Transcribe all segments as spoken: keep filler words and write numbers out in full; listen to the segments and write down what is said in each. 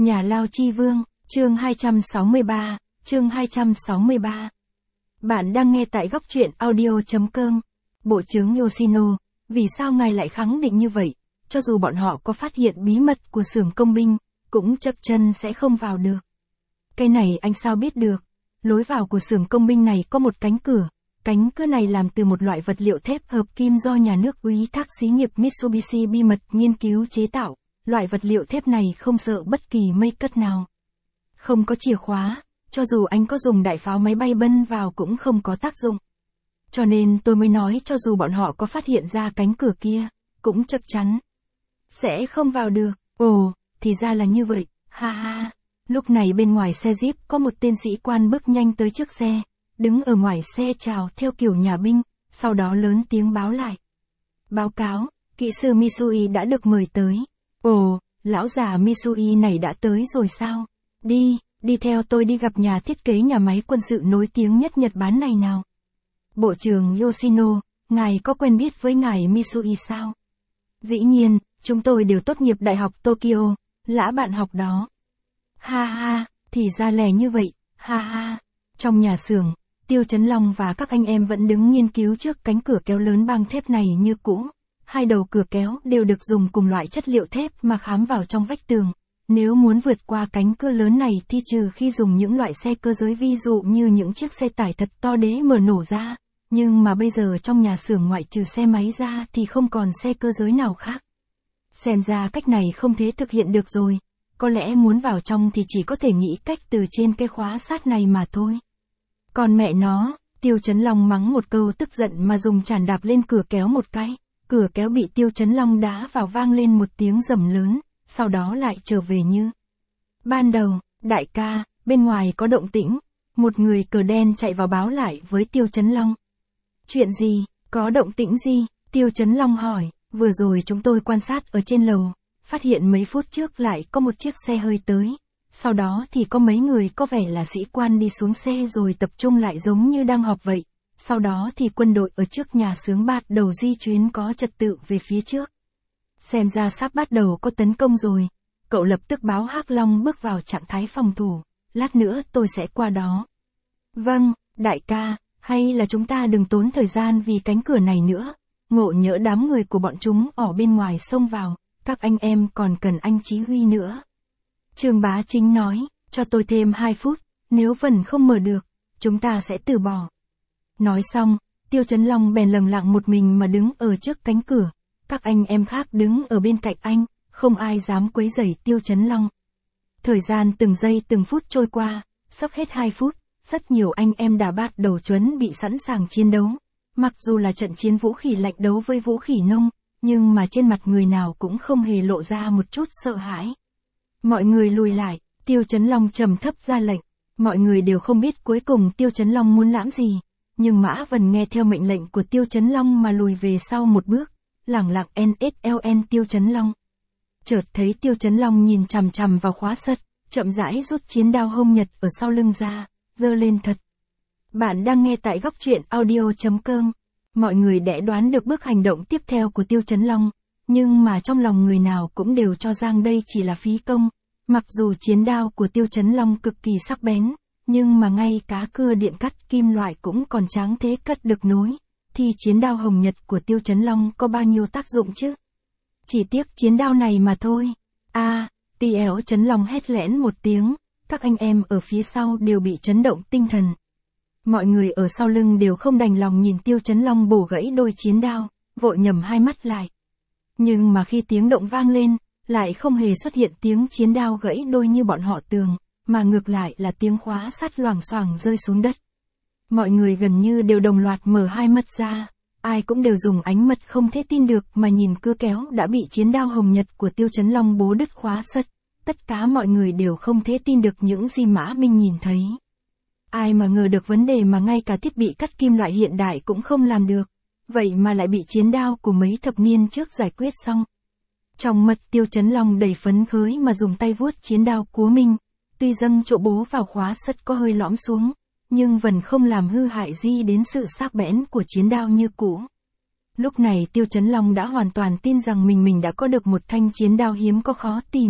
Nhà Lao Chi Vương, chương hai trăm sáu mươi ba, chương hai trăm sáu mươi ba. Bạn đang nghe tại góc truyện audio.com. Bộ trưởng Yoshino, vì sao ngài lại khẳng định như vậy? Cho dù bọn họ có phát hiện bí mật của xưởng công binh, cũng chấp chân sẽ không vào được. Cái này anh sao biết được? Lối vào của xưởng công binh này có một cánh cửa. Cánh cửa này làm từ một loại vật liệu thép hợp kim do nhà nước ủy thác xí nghiệp Mitsubishi bí mật nghiên cứu chế tạo. Loại vật liệu thép này không sợ bất kỳ mây cất nào. Không có chìa khóa, cho dù anh có dùng đại pháo máy bay bân vào cũng không có tác dụng. Cho nên tôi mới nói cho dù bọn họ có phát hiện ra cánh cửa kia, cũng chắc chắn sẽ không vào được. Ồ, thì ra là như vậy, ha ha. Lúc này bên ngoài xe Jeep có một tên sĩ quan bước nhanh tới trước xe, đứng ở ngoài xe chào theo kiểu nhà binh, sau đó lớn tiếng báo lại. Báo cáo, kỹ sư Misui đã được mời tới. Ồ, lão già Misui này đã tới rồi sao? Đi, đi theo tôi đi gặp nhà thiết kế nhà máy quân sự nổi tiếng nhất Nhật Bản này nào. Bộ trưởng Yoshino, ngài có quen biết với ngài Misui sao? Dĩ nhiên, chúng tôi đều tốt nghiệp Đại học Tokyo, lã bạn học đó. Ha ha, thì ra lẻ như vậy, ha ha. Trong nhà xưởng, Tiêu Chấn Long và các anh em vẫn đứng nghiên cứu trước cánh cửa kéo lớn bằng thép này như cũ. Hai đầu cửa kéo đều được dùng cùng loại chất liệu thép mà khám vào trong vách tường. Nếu muốn vượt qua cánh cửa lớn này thì trừ khi dùng những loại xe cơ giới ví dụ như những chiếc xe tải thật to đế mở nổ ra. Nhưng mà bây giờ trong nhà xưởng ngoại trừ xe máy ra thì không còn xe cơ giới nào khác. Xem ra cách này không thể thực hiện được rồi. Có lẽ muốn vào trong thì chỉ có thể nghĩ cách từ trên cái khóa sát này mà thôi. Còn mẹ nó, Tiêu Chấn Long mắng một câu tức giận mà dùng chản đạp lên cửa kéo một cái. Cửa kéo bị Tiêu Chấn Long đá vào vang lên một tiếng rầm lớn, sau đó lại trở về như ban đầu. Đại ca, bên ngoài có động tĩnh. Một người cờ đen chạy vào báo lại với Tiêu Chấn Long. Chuyện gì, có động tĩnh gì? Tiêu Chấn Long hỏi. Vừa rồi chúng tôi quan sát ở trên lầu, phát hiện mấy phút trước lại có một chiếc xe hơi tới. Sau đó thì có mấy người có vẻ là sĩ quan đi xuống xe rồi tập trung lại giống như đang họp vậy. Sau đó thì quân đội ở trước nhà xưởng bắt đầu di chuyển có trật tự về phía trước. Xem ra sắp bắt đầu có tấn công rồi. Cậu lập tức báo Hắc Long bước vào trạng thái phòng thủ. Lát nữa tôi sẽ qua đó. Vâng, đại ca, hay là chúng ta đừng tốn thời gian vì cánh cửa này nữa. Ngộ nhỡ đám người của bọn chúng ở bên ngoài xông vào, các anh em còn cần anh chỉ huy nữa. Trương Bá Chính nói, cho tôi thêm hai phút, nếu vẫn không mở được, chúng ta sẽ từ bỏ. Nói xong, Tiêu Chấn Long bèn lẳng lặng một mình mà đứng ở trước cánh cửa. Các anh em khác đứng ở bên cạnh anh, không ai dám quấy rầy Tiêu Chấn Long. Thời gian từng giây từng phút trôi qua, sắp hết hai phút, rất nhiều anh em đã bắt đầu chuẩn bị sẵn sàng chiến đấu. Mặc dù là trận chiến vũ khí lạnh đấu với vũ khí nông, nhưng mà trên mặt người nào cũng không hề lộ ra một chút sợ hãi. Mọi người lùi lại, Tiêu Chấn Long trầm thấp ra lệnh. Mọi người đều không biết cuối cùng Tiêu Chấn Long muốn làm gì. Nhưng Mã Vân nghe theo mệnh lệnh của Tiêu Chấn Long mà lùi về sau một bước, lẳng lặng en ét lờ en Tiêu Chấn Long. Chợt thấy Tiêu Chấn Long nhìn chằm chằm vào khóa sắt, chậm rãi rút chiến đao hông nhật ở sau lưng ra, giơ lên thật. Bạn đang nghe tại góc truyện audio.com. Mọi người đã đoán được bước hành động tiếp theo của Tiêu Chấn Long, nhưng mà trong lòng người nào cũng đều cho rằng đây chỉ là phí công. Mặc dù chiến đao của Tiêu Chấn Long cực kỳ sắc bén, nhưng mà ngay cả cưa điện cắt kim loại cũng còn tráng thế cất được nối, thì chiến đao hồng nhật của Tiêu Chấn Long có bao nhiêu tác dụng chứ? Chỉ tiếc chiến đao này mà thôi. A, à, Tiêu Chấn Long hét lẽn một tiếng, các anh em ở phía sau đều bị chấn động tinh thần. Mọi người ở sau lưng đều không đành lòng nhìn Tiêu Chấn Long bổ gãy đôi chiến đao, vội nhầm hai mắt lại. Nhưng mà khi tiếng động vang lên, lại không hề xuất hiện tiếng chiến đao gãy đôi như bọn họ tưởng, mà ngược lại là tiếng khóa sắt loảng xoảng rơi xuống đất. Mọi người gần như đều đồng loạt mở hai mắt ra, ai cũng đều dùng ánh mắt không thể tin được mà nhìn cưa kéo đã bị chiến đao hồng nhật của Tiêu Chấn Long bố đứt khóa sắt. Tất cả mọi người đều không thể tin được những gì Mã Minh nhìn thấy. Ai mà ngờ được vấn đề mà ngay cả thiết bị cắt kim loại hiện đại cũng không làm được, vậy mà lại bị chiến đao của mấy thập niên trước giải quyết xong. Trong mắt Tiêu Chấn Long đầy phấn khởi mà dùng tay vuốt chiến đao của mình, tuy dâng chỗ bố vào khóa sắt có hơi lõm xuống, nhưng vẫn không làm hư hại gì đến sự sắc bén của chiến đao như cũ. Lúc này Tiêu Chấn Long đã hoàn toàn tin rằng mình mình đã có được một thanh chiến đao hiếm có khó tìm,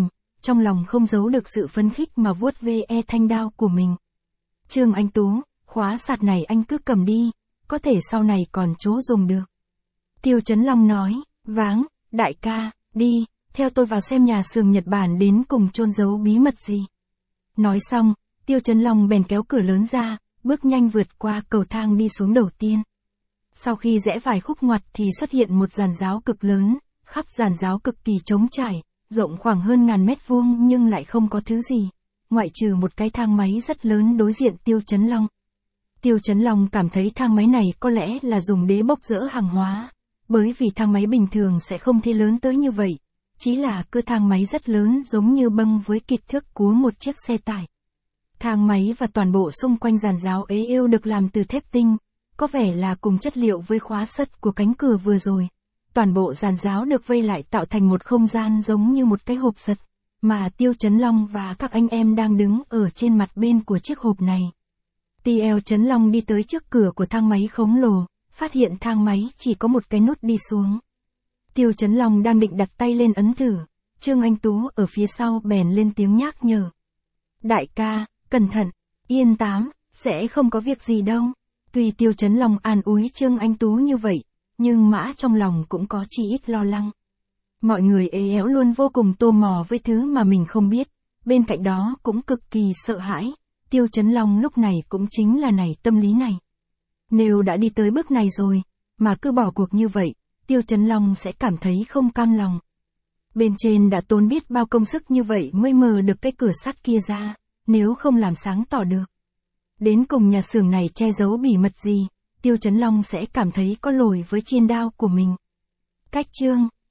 trong lòng không giấu được sự phấn khích mà vuốt ve e thanh đao của mình. Trương Anh Tú, khóa sạt này anh cứ cầm đi, có thể sau này còn chỗ dùng được. Tiêu Chấn Long nói, váng, đại ca, đi, theo tôi vào xem nhà xưởng Nhật Bản đến cùng chôn giấu bí mật gì. Nói xong, Tiêu Chấn Long bèn kéo cửa lớn ra, bước nhanh vượt qua cầu thang đi xuống đầu tiên. Sau khi rẽ vài khúc ngoặt thì xuất hiện một giàn giáo cực lớn, khắp giàn giáo cực kỳ trống trải, rộng khoảng hơn ngàn mét vuông nhưng lại không có thứ gì, ngoại trừ một cái thang máy rất lớn đối diện Tiêu Chấn Long. Tiêu Chấn Long cảm thấy thang máy này có lẽ là dùng để bốc dỡ hàng hóa, bởi vì thang máy bình thường sẽ không thể lớn tới như vậy, chỉ là cơ thang máy rất lớn giống như bâng với kích thước của một chiếc xe tải. Thang máy và toàn bộ xung quanh giàn giáo ấy đều được làm từ thép tinh, có vẻ là cùng chất liệu với khóa sắt của cánh cửa vừa rồi. Toàn bộ giàn giáo được vây lại tạo thành một không gian giống như một cái hộp sắt, mà Tiêu Chấn Long và các anh em đang đứng ở trên mặt bên của chiếc hộp này. Tiêu Chấn Long đi tới trước cửa của thang máy khổng lồ, phát hiện thang máy chỉ có một cái nút đi xuống. Tiêu Chấn Long đang định đặt tay lên ấn thử, Trương Anh Tú ở phía sau bèn lên tiếng nhắc nhở. Đại ca, cẩn thận, yên tám, sẽ không có việc gì đâu. Tuy Tiêu Chấn Long an ủi Trương Anh Tú như vậy, nhưng mã trong lòng cũng có chi ít lo lắng. Mọi người ế éo luôn vô cùng tò mò với thứ mà mình không biết, bên cạnh đó cũng cực kỳ sợ hãi. Tiêu Chấn Long lúc này cũng chính là này tâm lý này. Nếu đã đi tới bước này rồi, mà cứ bỏ cuộc như vậy, Tiêu Chấn Long sẽ cảm thấy không cam lòng. Bên trên đã tốn biết bao công sức như vậy mới mở được cái cửa sắt kia ra, nếu không làm sáng tỏ được. Đến cùng nhà xưởng này che giấu bí mật gì, Tiêu Chấn Long sẽ cảm thấy có lỗi với chiên đao của mình. Cách chương